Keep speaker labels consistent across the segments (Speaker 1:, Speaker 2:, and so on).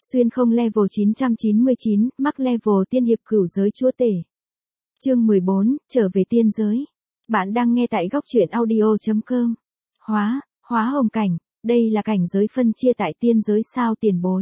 Speaker 1: Xuyên không level 999, mắc level tiên hiệp cửu giới chúa tể. Chương 14, trở về tiên giới. Bạn đang nghe tại góc truyện audio.com. Hóa hồng cảnh, đây là cảnh giới phân chia tại tiên giới sao tiền bối.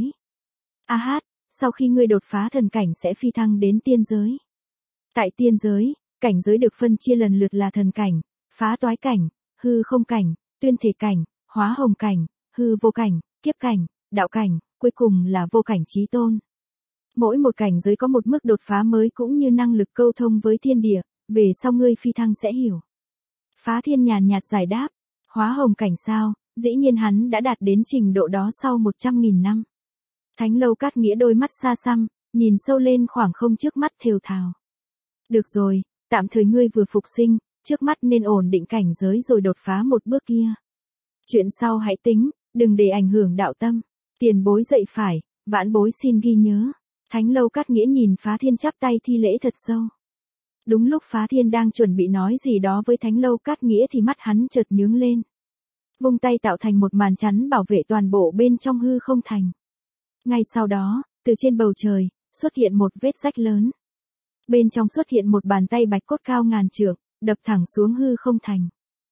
Speaker 1: Sau khi ngươi đột phá thần cảnh sẽ phi thăng đến tiên giới. Tại tiên giới, cảnh giới được phân chia lần lượt là thần cảnh, phá toái cảnh, hư không cảnh, tuyên thể cảnh, hóa hồng cảnh, hư vô cảnh, kiếp cảnh, đạo cảnh, cuối cùng là vô cảnh chí tôn. Mỗi một cảnh giới có một mức đột phá mới cũng như năng lực câu thông với thiên địa, về sau ngươi phi thăng sẽ hiểu. Phá Thiên nhàn nhạt giải đáp, hóa hồng cảnh sao, dĩ nhiên hắn đã đạt đến trình độ đó sau 100.000 năm. Thánh Lâu Cát Nghĩa đôi mắt xa xăm, nhìn sâu lên khoảng không trước mắt thều thào. Được rồi, tạm thời ngươi vừa phục sinh, trước mắt nên ổn định cảnh giới rồi đột phá một bước kia. Chuyện sau hãy tính, đừng để ảnh hưởng đạo tâm. Tiền bối dạy phải, vãn bối xin ghi nhớ. Thánh Lâu Cát Nghĩa nhìn Phá Thiên chắp tay thi lễ thật sâu. Đúng lúc Phá Thiên đang chuẩn bị nói gì đó với Thánh Lâu Cát Nghĩa thì mắt hắn chợt nhướng lên. Vung tay tạo thành một màn chắn bảo vệ toàn bộ bên trong hư không thành. Ngay sau đó, từ trên bầu trời, xuất hiện một vết rách lớn. Bên trong xuất hiện một bàn tay bạch cốt cao ngàn trượng, đập thẳng xuống hư không thành.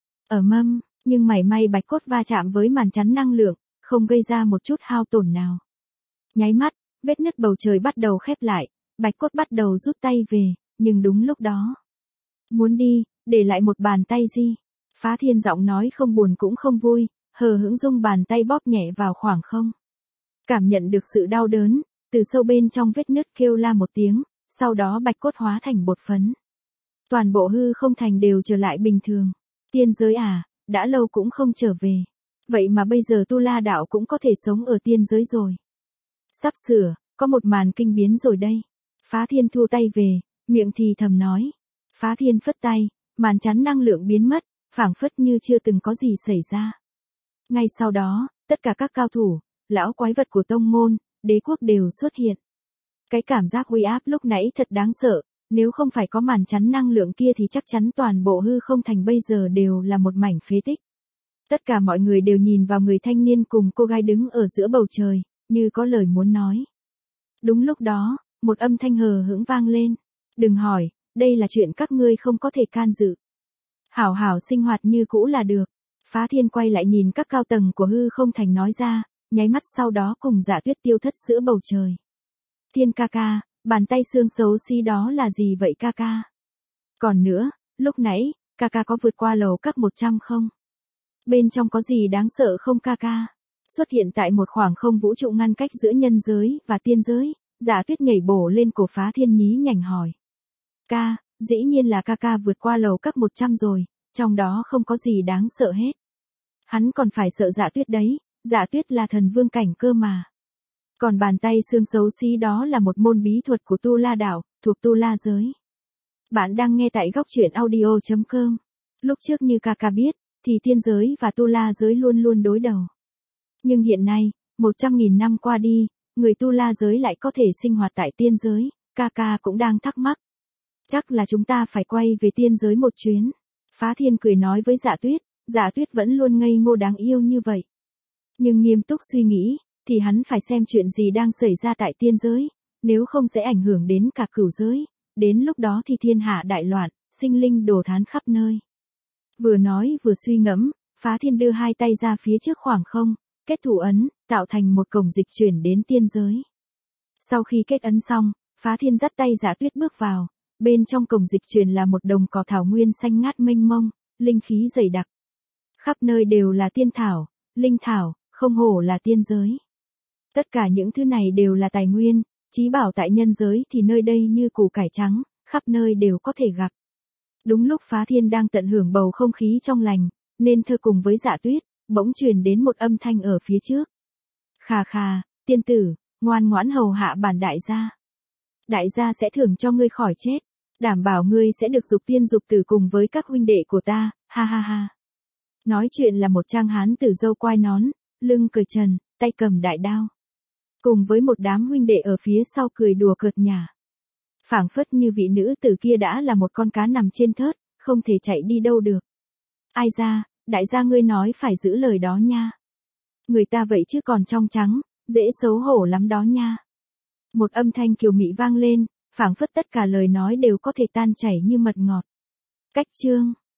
Speaker 1: Nhưng mảy may bạch cốt va chạm với màn chắn năng lượng, không gây ra một chút hao tổn nào. Nháy mắt, vết nứt bầu trời bắt đầu khép lại, bạch cốt bắt đầu rút tay về, nhưng đúng lúc đó. Muốn đi, để lại một bàn tay gì? Phá Thiên giọng nói không buồn cũng không vui, hờ hững dung bàn tay bóp nhẹ vào khoảng không. Cảm nhận được sự đau đớn, từ sâu bên trong vết nứt kêu la một tiếng, sau đó bạch cốt hóa thành bột phấn. Toàn bộ hư không thành đều trở lại bình thường. Tiên giới à, đã lâu cũng không trở về. Vậy mà bây giờ Tu La đạo cũng có thể sống ở tiên giới rồi. Sắp sửa, có một màn kinh biến rồi đây. Phá Thiên thu tay về, miệng thì thầm nói. Phá Thiên phất tay, màn chắn năng lượng biến mất, phảng phất như chưa từng có gì xảy ra. Ngay sau đó, tất cả các cao thủ, lão quái vật của tông môn, đế quốc đều xuất hiện. Cái cảm giác uy áp lúc nãy thật đáng sợ, nếu không phải có màn chắn năng lượng kia thì chắc chắn toàn bộ hư không thành bây giờ đều là một mảnh phế tích. Tất cả mọi người đều nhìn vào người thanh niên cùng cô gái đứng ở giữa bầu trời, như có lời muốn nói. Đúng lúc đó, một âm thanh hờ hững vang lên. Đừng hỏi, đây là chuyện các ngươi không có thể can dự. Hảo hảo sinh hoạt như cũ là được. Phá Thiên quay lại nhìn các cao tầng của hư không thành nói ra, nháy mắt sau đó cùng Dạ Tuyết tiêu thất giữa bầu trời. Thiên ca ca, bàn tay xương xấu xí đó là gì vậy ca ca? Còn nữa, lúc nãy, ca ca có vượt qua lầu các 100 không? Bên trong có gì đáng sợ không ca ca? Xuất hiện tại một khoảng không vũ trụ ngăn cách giữa nhân giới và tiên giới, Dạ Tuyết nhảy bổ lên cổ Phá Thiên nhí nhảnh hỏi. Ca, dĩ nhiên là ca ca vượt qua lầu các 100 rồi, trong đó không có gì đáng sợ hết. Hắn còn phải sợ Dạ Tuyết đấy, Dạ Tuyết là thần vương cảnh cơ mà. Còn bàn tay xương xấu xí đó là một môn bí thuật của Tu La đạo, thuộc Tu La giới. Bạn đang nghe tại góc truyện audio.com. Lúc trước như ca ca biết, thì tiên giới và Tu La giới luôn luôn đối đầu. Nhưng hiện nay, 100.000 năm qua đi, người Tu La giới lại có thể sinh hoạt tại tiên giới, ca ca cũng đang thắc mắc. Chắc là chúng ta phải quay về tiên giới một chuyến. Phá Thiên cười nói với Dạ Tuyết vẫn luôn ngây ngô đáng yêu như vậy. Nhưng nghiêm túc suy nghĩ, thì hắn phải xem chuyện gì đang xảy ra tại tiên giới, nếu không sẽ ảnh hưởng đến cả cửu giới, đến lúc đó thì thiên hạ đại loạn, sinh linh đổ thán khắp nơi. Vừa nói vừa suy ngẫm, Phá Thiên đưa hai tay ra phía trước khoảng không, kết thủ ấn, tạo thành một cổng dịch chuyển đến tiên giới. Sau khi kết ấn xong, Phá Thiên dắt tay Dạ Tuyết bước vào, bên trong cổng dịch chuyển là một đồng cỏ thảo nguyên xanh ngát mênh mông, linh khí dày đặc. Khắp nơi đều là tiên thảo, linh thảo, không hổ là tiên giới. Tất cả những thứ này đều là tài nguyên, chí bảo tại nhân giới thì nơi đây như củ cải trắng, khắp nơi đều có thể gặp. Đúng lúc Phá Thiên đang tận hưởng bầu không khí trong lành, nên thơ cùng với Dạ Tuyết, bỗng truyền đến một âm thanh ở phía trước. Khà khà, tiên tử, ngoan ngoãn hầu hạ bản đại gia. Đại gia sẽ thưởng cho ngươi khỏi chết, đảm bảo ngươi sẽ được dục tiên dục tử cùng với các huynh đệ của ta, ha ha ha. Nói chuyện là một trang hán tử râu quai nón, lưng cởi trần, tay cầm đại đao. Cùng với một đám huynh đệ ở phía sau cười đùa cợt nhả. Phảng phất như vị nữ tử kia đã là một con cá nằm trên thớt, không thể chạy đi đâu được. Ai ra, đại gia ngươi nói phải giữ lời đó nha. Người ta vậy chứ còn trong trắng, Dễ xấu hổ lắm đó nha. Một âm thanh kiều mị vang lên, phảng phất tất cả lời nói đều có thể tan chảy như mật ngọt. Cách chương